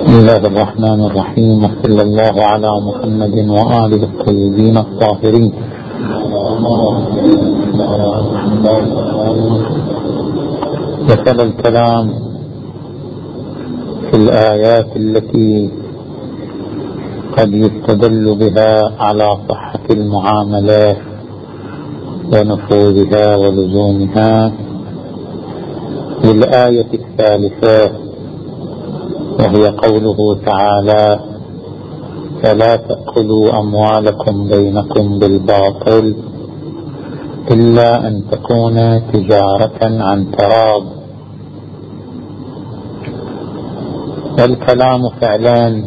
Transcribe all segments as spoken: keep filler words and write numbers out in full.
بسم الله الرحمن الرحيم، وصلى الله على محمد وآله الطيبين الطاهرين. دخل الكلام في الآيات التي قد يستدل بها على صحة المعاملات ونفوذها ولزومها، للآية الثالثة وهي قوله تعالى: فلا تأكلوا أموالكم بينكم بالباطل إلا أن تكون تجارة عن تراض. والكلام فعلا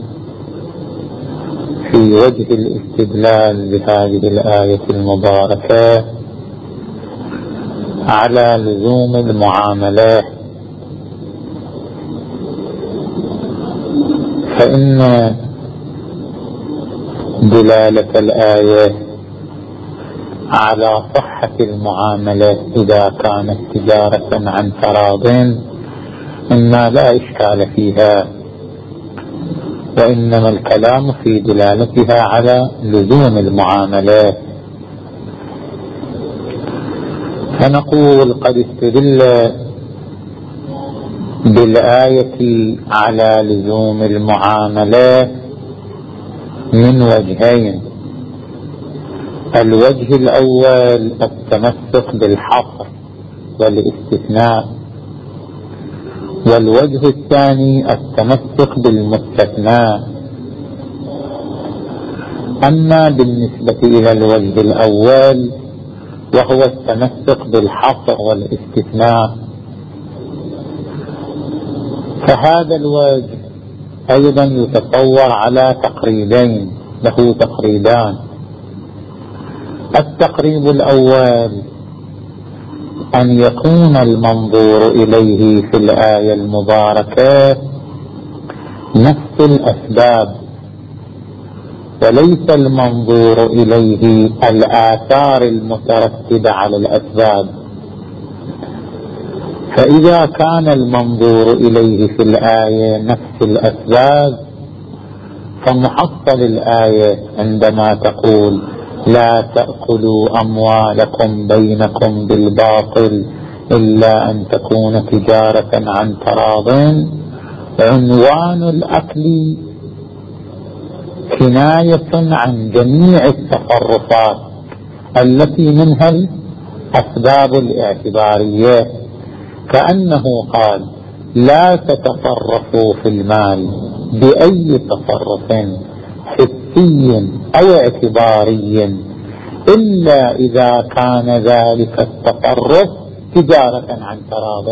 في وجه الاستدلال بهذه الآية المباركة على لزوم المعاملات، فإن دلالة الآية على صحة المعاملات إذا كانت تجارة عن تراض إما لا إشكال فيها، وإنما الكلام في دلالتها على لزوم المعاملات. فنقول قد استدل بالآية على لزوم المعاملات من وجهين: الوجه الأول التمسك بالحصر والاستثناء، والوجه الثاني التمسك بالمستثنى. أما بالنسبة إلى الوجه الأول وهو التمسك بالحصر والاستثناء، فهذا الوجه أيضا يتصور على تقريبين، له تقريبان. التقريب الأول أن يكون المنظور إليه في الآية المباركة نفس الأسباب، وليس المنظور إليه الآثار المترتبة على الأسباب. فإذا كان المنظور إليه في الآية نفس الأسباب، فمحصل الآية عندما تقول: لا تأكلوا أموالكم بينكم بالباطل إلا أن تكون تجارة عن تراض، عنوان الأكل كناية عن جميع التصرفات التي منها الأسباب الاعتبارية، كأنه قال: لا تتصرفوا في المال بأي تصرف حسي أو اعتباري إلا إذا كان ذلك التصرف تجارة عن تراض.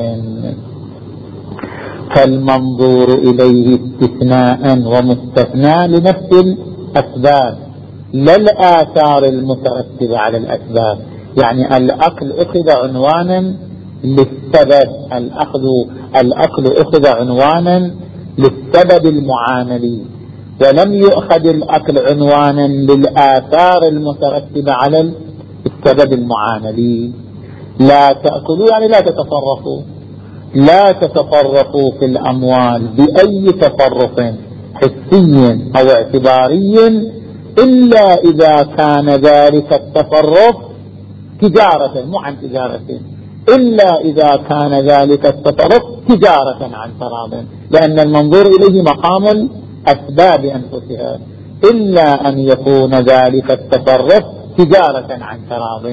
فالمنظور إليه استثناء ومستثنى لنفس الأسباب، لا الآثار المترتبة على الأسباب. يعني الأكل أخذ عنوانا للسبب، الأخذ الأكل أخذ عنوانا للسبب المعاملي، ولم يؤخذ الأكل عنوانا للآثار المترتبة على السبب المعاملي. لا تأكلوا يعني لا تتصرفوا، لا تتصرفوا في الأموال بأي تصرف حسي أو اعتباري إلا إذا كان ذلك التصرف تجارة، مو عن تجارة، إلا إذا كان ذلك التصرف تجارة عن تراض، لأن المنظور إليه مقام الأسباب أنفسها، إلا أن يكون ذلك التصرف تجارة عن تراض.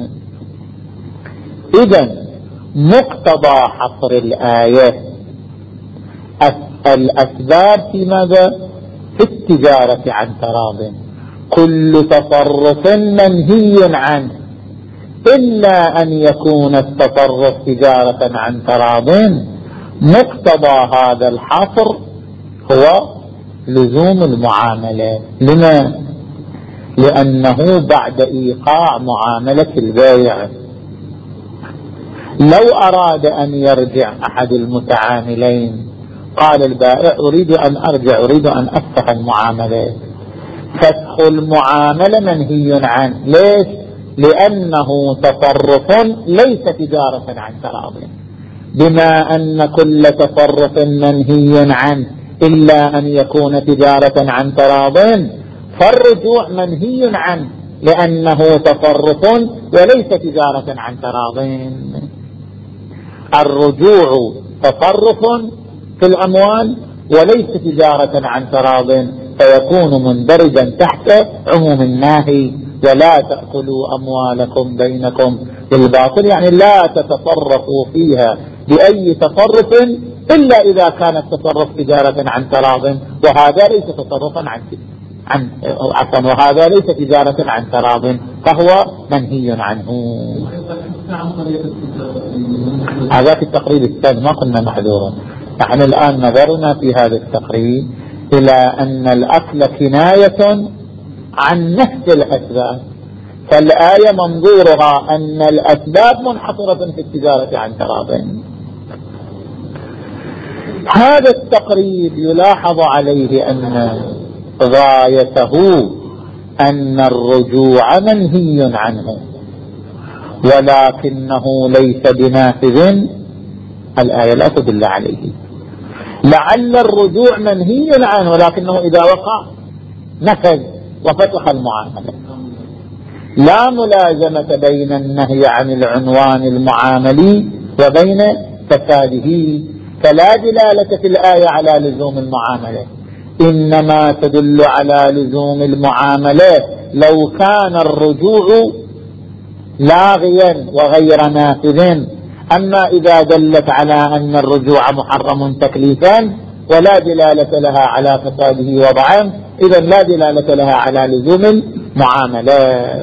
إذن مقتضى حصر الآية الأسباب في ماذا؟ في التجارة عن تراض. كل تصرف منهي عنه إلا أن يكون التصرف تجارة عن تراض. مقتضى هذا الحصر هو لزوم المعاملة. لما؟ لأنه بعد إيقاع معاملة البيع، لو أراد أن يرجع أحد المتعاملين قال البائع: أريد أن أرجع، أريد أن أفتح المعاملة، فتح المعاملة منهي عنه. ليش؟ لأنه تصرف ليس تجارة عن تراض. بما أن كل تصرف منهي عنه إلا أن يكون تجارة عن تراض، فالرجوع منهي عنه لأنه تصرف وليس تجارة عن تراض. الرجوع تصرف في الأموال وليس تجارة عن تراض، فيكون مندرجا تحت عموم الناهي. ولا تأكلوا أموالكم بينكم بالباطل، يعني لا تتصرفوا فيها بأي تصرف إلا إذا كان التصرف تجارة عن تراض، وهذا ليس تصرفا عن عن عفوا وهذا ليس تجارة عن تراض، فهو منهي عنه. هذا في التقريب الثاني، ما قلنا محذورا. نحن الآن نظرنا في هذا التقريب إلى أن الأكل كناية عن نفس الأسباب، فالآية منظورها أن الأسباب منحصرة في التجارة عن تراض. هذا التقريب يلاحظ عليه أن غايته أن الرجوع منهي عنه، ولكنه ليس بنافذ. الآية لا تدل عليه. لعل الرجوع منهي عنه، ولكنه إذا وقع نفذ وفتح المعاملة. لا ملازمة بين النهي عن العنوان المعاملي وبين فساده، فلا دلالة في الآية على لزوم المعاملة، إنما تدل على لزوم المعاملة لو كان الرجوع لاغيا وغير نافذ. أما إذا دلت على أن الرجوع محرم تكليفا ولا دلالة لها على فساده وضعا، إذن لا دلالة لها على لزوم المعاملة.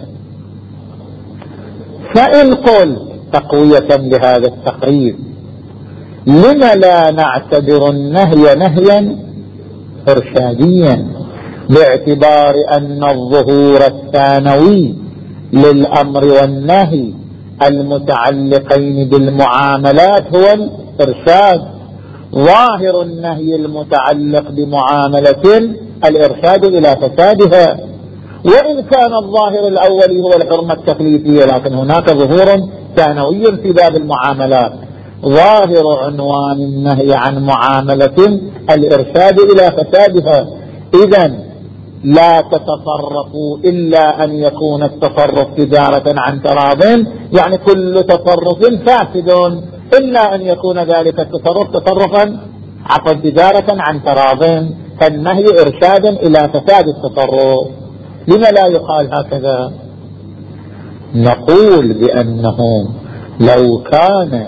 فإن قل تقوية لهذا التقريب، لم لا نعتبر النهي نهيا إرشاديا، باعتبار أن الظهور الثانوي للأمر والنهي المتعلقين بالمعاملات هو الإرشاد، ظاهر النهي المتعلق بمعاملة الإرشاد إلى فسادها، وإن كان الظاهر الأول هو الحرمة التكليفية، لكن هناك ظهور ثانوي في باب المعاملات، ظاهر عنوان النهي عن معاملة الإرشاد إلى فسادها. إذن لا تتصرفوا إلا أن يكون التصرف تجارة عن تراض، يعني كل تصرف فاسد إلا أن يكون ذلك التصرف تصرفا عفوا تجارة عن تراض، فالنهي إرشاد إلى فساد التصرف. لما لا يقال هكذا؟ نقول بأنه لو كان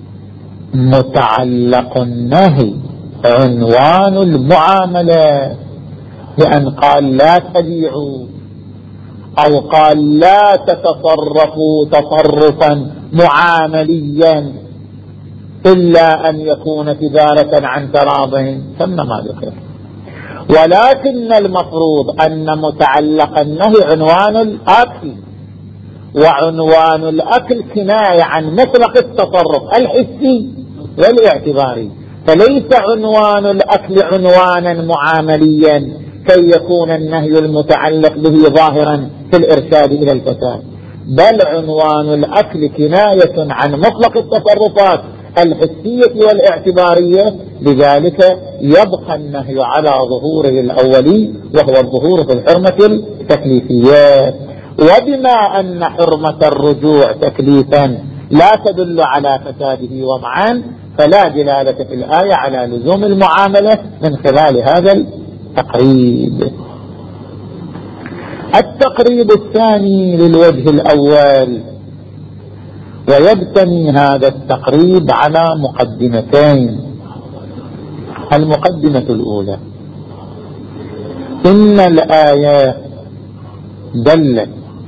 متعلق النهي عنوان المعاملة، بأن قال لا تبيعوا أو قال لا تتصرفوا تصرفا معامليا إلا أن يكون تجارة عن تراض، ثم ما ذكر. ولكن المفروض أن متعلق النهي عنوان الأكل، وعنوان الأكل كناية عن مطلق التصرف الحسي والاعتباري، فليس عنوان الأكل عنوانا معامليا كي يكون النهي المتعلق به ظاهرا في الإرشاد إلى الفساد، بل عنوان الأكل كناية عن مطلق التصرفات الحسية والاعتبارية، لذلك يبقى النهي على ظهوره الأولي وهو الظهور في الحرمة التكليفية. وبما أن حرمة الرجوع تكليفا لا تدل على فساده وضعا، فلا دلالة في الآية على لزوم المعاملة من خلال هذا التقريب. التقريب الثاني للوجه الأول، ويبتني هذا التقريب على مقدمتين. المقدمة الأولى: إن الآية دلت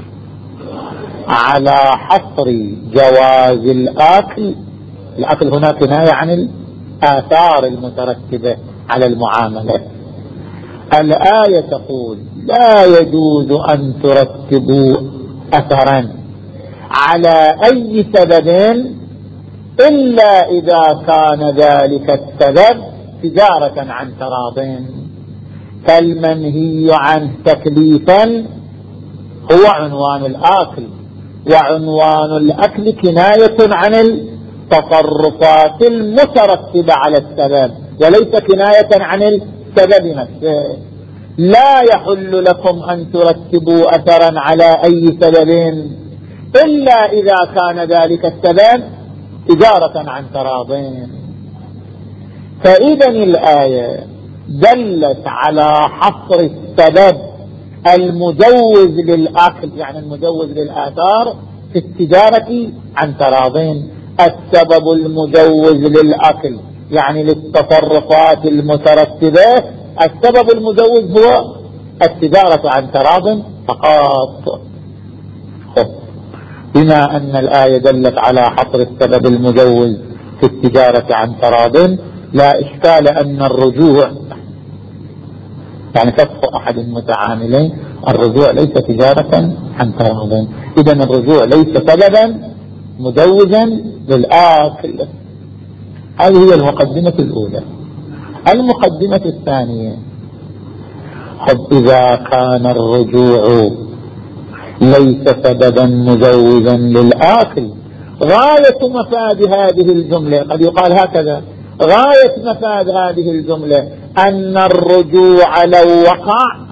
على حصر جواز الأكل، الأكل هنا كناية عن الآثار المترتبة على المعاملة. الآية تقول لا يجوز أن ترتبوا أثرا على أي سبب إلا إذا كان ذلك السبب تجارة عن تراض، فالمنهي عنه تكليفا هو عنوان الأكل، وعنوان الأكل كناية عن التصرفات المترتبة على السبب وليس كناية عن السبب نفسه. لا يحل لكم أن ترتبوا أثرا على أي سبب إلا إذا كان ذلك السبب تجارة عن تراضين. فإذا الآية دلت على حصر السبب المجوز للأكل، يعني المجوز للآثار في التجارة عن تراضين. السبب المجوز للأكل يعني للتصرفات المترتبة، السبب المجوز هو التجارة عن تراض فقط. بما أن الآية دلت على حصر السبب المجوز في التجارة عن تراض، لا إشكال أن الرجوع يعني فسخ أحد المتعاملين، الرجوع ليس تجارة عن تراض. إذن الرجوع ليس سببا مجوزا للآكل. هذه هي المقدمة الأولى. المقدمة الثانية، إذا كان الرجوع ليس سببا مجوزا للآكل، غاية مفاد هذه الجملة قد يقال هكذا: غاية مفاد هذه الجملة أن الرجوع لو وقع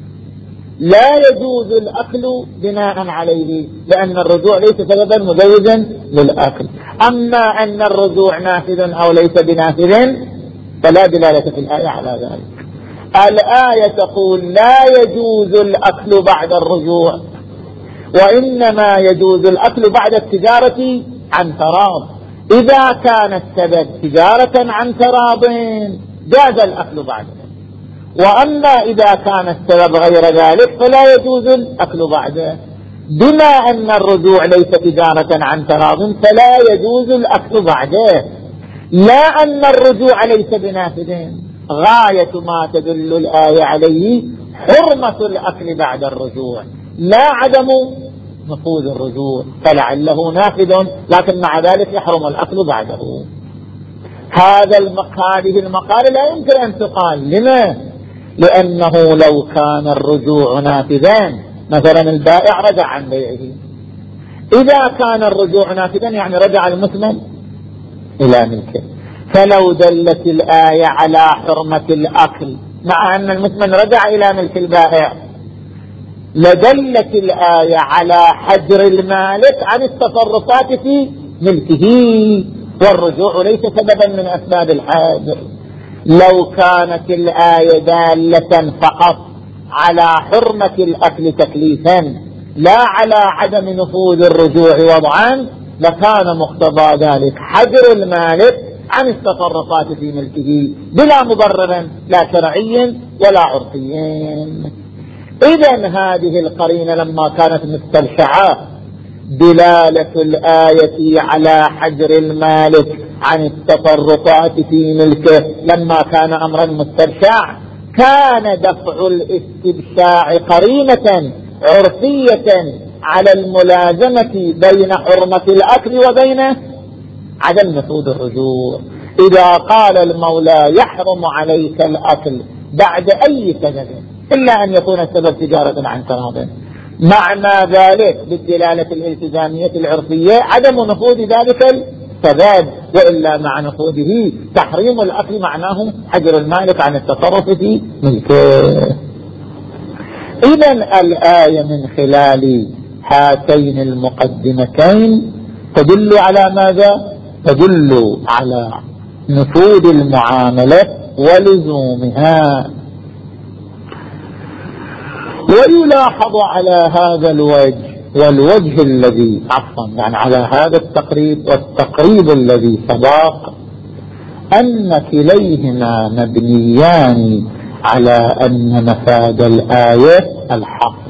لا يجوز الأكل بناء عليه، لأن الرجوع ليس سببا مجوزا للأكل. أما أن الرجوع نافذ أو ليس بنافذ فلا دلالة في الآية على ذلك. الآية تقول لا يجوز الأكل بعد الرجوع، وإنما يجوز الأكل بعد التجارة عن تراض. إذا كان السبب تجارة عن تراض جاز الأكل بعده، وأما إذا كان السبب غير ذلك فلا يجوز الأكل بعده. بما أن الرجوع ليس تجارة عن تراض فلا يجوز الأكل بعده، لا أن الرجوع ليس بنافذ. غاية ما تدل الآية عليه حرمة الأكل بعد الرجوع، لا عدم نفوذ الرجوع، فلعله نافذ لكن مع ذلك يحرم الأكل بعده. هذا هذه المقالة لا يمكن أن تقال. لما؟ لأنه لو كان الرجوع نافذا، مثلا البائع رجع عن بيعه، إذا كان الرجوع نافذا يعني رجع المثمن إلى ملكه، فلو دلت الآية على حرمة الأكل مع أن المثمن رجع إلى ملك البائع، لدلت الآية على حجر المالك عن التصرفات في ملكه، والرجوع ليس سببا من أسباب الحجر. لو كانت الآية دالة فقط على حرمة الأكل تكليفا لا على عدم نفوذ الرجوع وضعا، لكان مقتضى ذلك حجر المالك عن التصرفات في ملكه بلا مبرر لا شرعي ولا عرفي. إذن هذه القرينة لما كانت مسترشعة دلالة الآية على حجر المالك عن التصرفات في ملكه، لما كان أمرا مسترشع كان دفع الاستبشاع قرينة عرفية على الملازمة بين حرمة الأكل وبين عدم نفوذ الرجوع. إذا قال المولى يحرم عليك الأكل بعد أي سبب إلا أن يكون السبب تجارة عن تراض، معنى ذلك بالدلالة الالتزامية العرفية عدم نفوذ ذلك السبب، وإلا مع نفوذه تحريم الأكل معناه حجر المالك عن التصرف في ملكه. إذن الآية من خلال هاتين المقدمتين تدل على ماذا؟ تدل على نفوذ المعاملة ولزومها. ويلاحظ على هذا الوجه والوجه الذي عفوا يعني على هذا التقريب والتقريب الذي سبق أن كليهما مبنيان على أن مفاد الآية الحصر،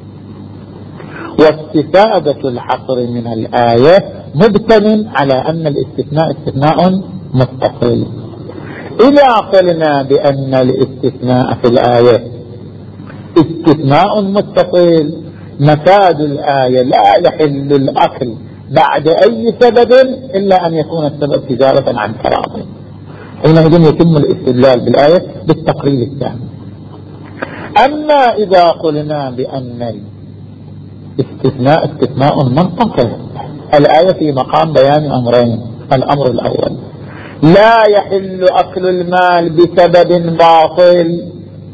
واستفادة الحصر من الآية مبتن على أن الاستثناء استثناء متصل. إذا قلنا بأن الاستثناء في الآية استثناء متصل، مفاد الآية لا يحل الأكل بعد أي سبب إلا أن يكون السبب تجارة عن تراض، حينئذ يتم الاستدلال بالآية بالتقريب الثاني. أما إذا قلنا بأن الاستثناء استثناء منطقي، الآية في مقام بيان أمرين. الأمر الأول، لا يحل أكل المال بسبب باطل،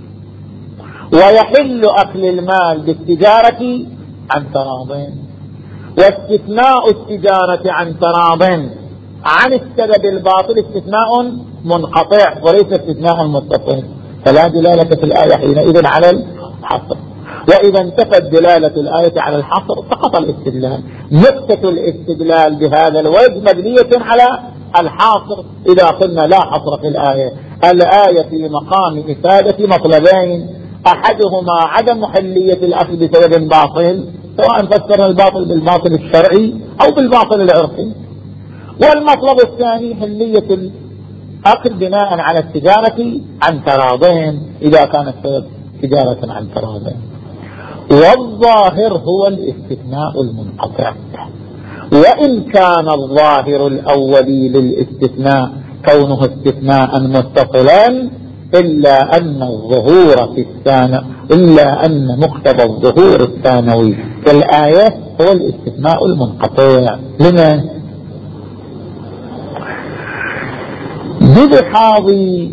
ويحل أكل المال بالتجارة عن تراض. واستثناء التجارة عن تراض عن السبب الباطل استثناء منقطع وليس استثناء متصل، فلا دلالة في الآية حينئذ على الحصر. وإذا انتفت دلالة الآية على الحصر سقط الاستدلال. نقطة الاستدلال بهذا الوجه مبنية على الحاصر. إذا قلنا لا حصر في الآية، الآية في مقام إفادة مطلبين، أحدهما عدم محلية الأخذ بسبب باطل، سواء فسرنا الباطل بالباطل الشرعي أو بالباطل العرفي، والمطلب الثاني حلية الأخذ بناء على التجارة عن تراضين إذا كانت تجارة عن تراضين. والظاهر هو الاستثناء المنقطع، وإن كان الظاهر الأولي للاستثناء كونه استثناء متصلا، إلا أن الظهور في الثاني إلا أن مقتضى الظهور الثانوي في الآية هو الاستثناء المنقطع. لما؟ بلحاظ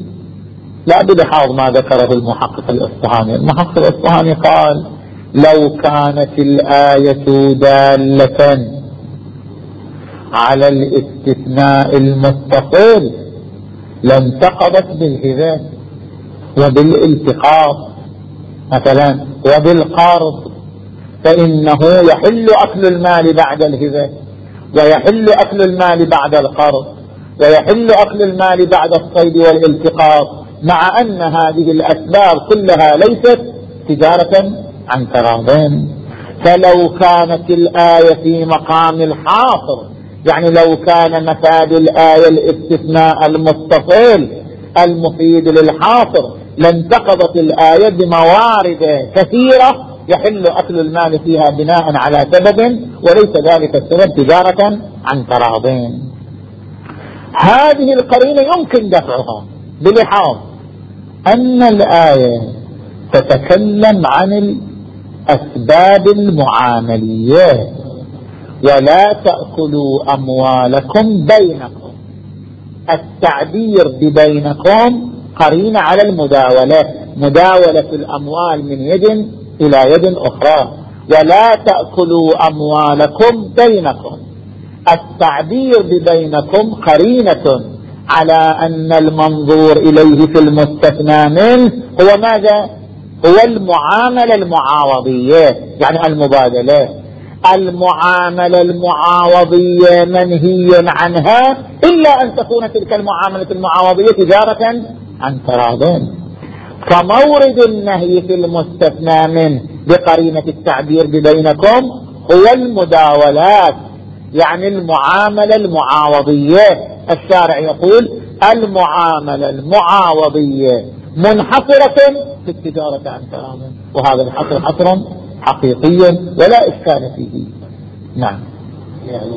لا بلحاظ ما ذكره المحقق الإصفهاني. المحقق الإصفهاني قال: لو كانت الآية دالة على الاستثناء المتصل لانتقضت بالهبة وبالالتقاط مثلا وبالقرض، فإنه يحل أكل المال بعد الهبة، ويحل أكل المال بعد القرض، ويحل أكل المال بعد الصيد والالتقاط، مع أن هذه الأسباب كلها ليست تجارة عن تراضين. فلو كانت الآية في مقام الحاصر، يعني لو كان مفاد الآية الاستثناء المتصل المفيد للحاصر، لانتقضت الآية بموارد كثيرة يحل أكل المال فيها بناء على سبب وليس ذلك السبب تجارة عن تراضين. هذه القرينة يمكن دفعها بلحاظ أن الآية تتكلم عن الأسباب المعاملية، ولا تأكلوا أموالكم بينكم. التعبير ببينكم قرينة على المداولة، مداولة الأموال من يد إلى يد أخرى. ولا تأكلوا أموالكم بينكم، التعبير ببينكم قرينة على أن المنظور إليه في المستثنى منه هو ماذا؟ هو المعاملة المعاوضية، يعني المبادلة. المعاملة المعاوضية منهي عنها إلا أن تكون تلك المعاملة المعاوضية تجارة عن تراضين. فمورد النهي في المستثنى منه بقرينة التعبير ببينكم هو المداولات، يعني المعاملة المعاوضية. الشارع يقول المعاملة المعاوضية منحصرة في التجارة عن تراض، وهذا الحصر حصرا حقيقيا ولا إشكال فيه. نعم. يعني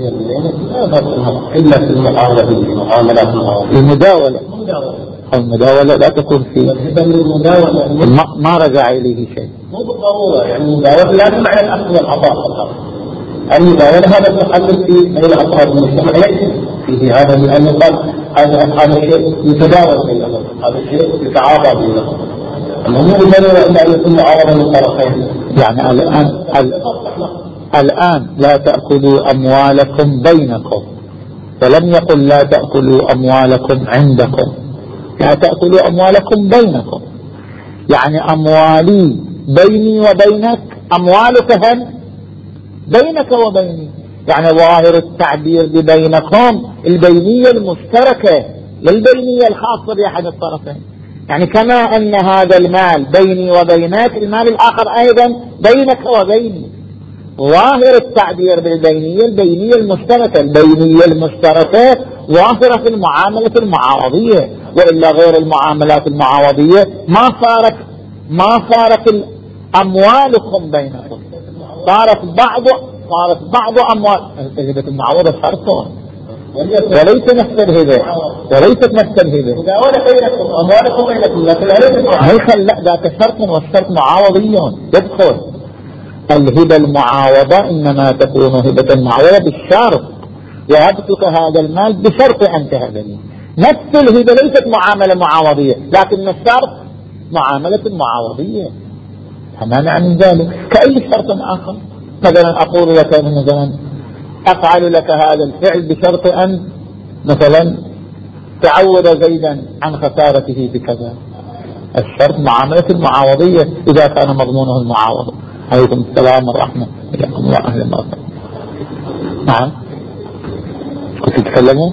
إلا في المعاوضة معاملات المعاوضة المداولة المداولة لا تكون فيه ما, ما رجع إليه شيء. مو بالضرورة، يعني المداولة لا تمعنى الأخذ والعطاء فقط. المداولة هذا تحدث في بين الأطراف المجتمعية فيه هذا، لأنه قال هذا هذا شيء يتداول بينهم، هذا شيء يتعاطى بينهم. أما مو بالضرورة إلا أن يكون معارضة من طرفين. يعني الآن الآن لا تأكلوا أموالكم بينكم، فلم يقل لا تأكلوا أموالكم عندكم، لا تأكلوا أموالكم بينكم. يعني أموالي بيني وبينك، أموالك هم بينك وبيني. يعني ظاهر التعبير ببينكم البينية المشتركة للبينية الخاصة بأحد الطرفين. يعني كما أن هذا المال بيني وبينك، المال الآخر أيضا بينك وبيني. ظاهر التعبير بالبينية البينية المشتركة، البينية المشتركة ظاهرة في المعاملة المعاوضية، وإلا غير المعاملات المعاوضية ما صارت ما صارت أموالكم بينكم، صارت بعض صارت بعض أموال. الهبة المعاوضة شرط وليس نفس الهبة، وليست نفس الهبة. مداولة بينكم أموالكم بينكم، لكن هيخل لا ذاك شرط والشرط معاوضي يدخل. الهبة المعاوضة إنما تكون هبة المعاوضة بالشرط، وهبتك هذا المال بشرط أن تهبني. نفس الهبة ليست معاملة معاوضية، لكن الشرط معاملة معاوضية. فما معنى ذلك؟ كأي شرط آخر. مثلا أقول لك مثلا أفعل لك هذا الفعل بشرط أن مثلا تعود زيدا عن خسارته بكذا. الشرط معاملة المعاوضية إذا كان مضمونه المعاوضة. عليكم السلام ورحمة الله أهلا وسهلا. نعم كنت تتكلموا؟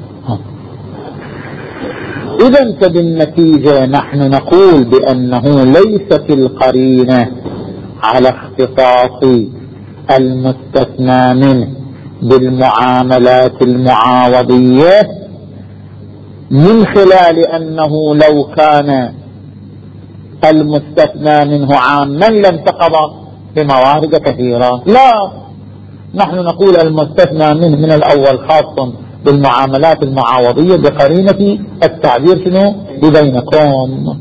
إذا فبالنتيجة نحن نقول بأنه ليست القرينة على اختصاص المستثنى منه بالمعاملات المعاوضية من خلال أنه لو كان المستثنى منه عاما لانتقض بموارد كثيرة. لا، نحن نقول المستثنى منه من الأول خاص بالمعاملات المعاوضية بقرينة التعبير شنو بينكم،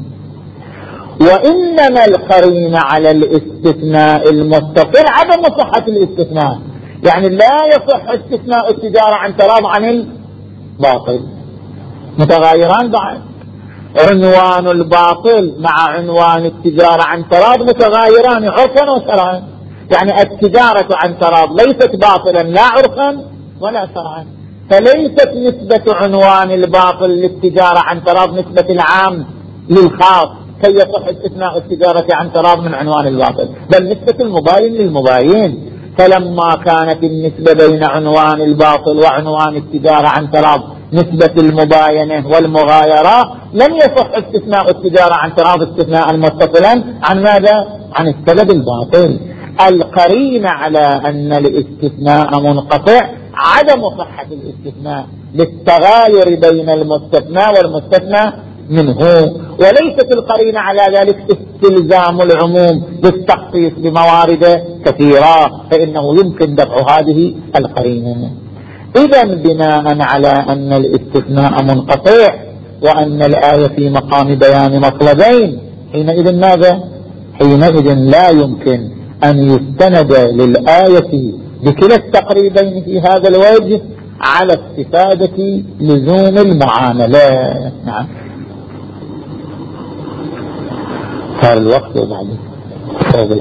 وإنما القرينة على الاستثناء المتصل عدم صحة الاستثناء. يعني لا يصح استثناء التجارة عن تراض عن الباطل، متغايران بعد. عنوان الباطل مع عنوان التجارة عن تراض متغايران عرفا وشرعا. يعني التجارة عن تراض ليست باطلا لا عرفا ولا شرعا، فليست نسبة عنوان الباطل للتجارة عن تراض نسبة العام للخاص كي يصح استثناء التجارة عن تراض من عنوان الباطل، بل نسبة المباين للمباين. فلما كانت النسبة بين عنوان الباطل وعنوان التجارة عن تراض نسبة المباينة والمغايرة لم يصح استثناء التجارة عن تراض استثناء متصلا عن ماذا؟ عن السبب الباطل. القرينة على أن الاستثناء منقطع عدم صحة الاستثناء للتغاير بين المستثنى والمستثنى منه، وليست القرينة على ذلك استلزام العموم للتخصيص بموارد كثيرة، فإنه يمكن دفع هذه القرينة. إذا بناء على أن الاستثناء منقطع وأن الآية في مقام بيان مطلبين، حينئذ ماذا؟ حينئذ لا يمكن أن يستند للآية بكلا التقريبين في هذا الوجه على استفادة لزوم المعاملات. نعم صار الوقت وبعدين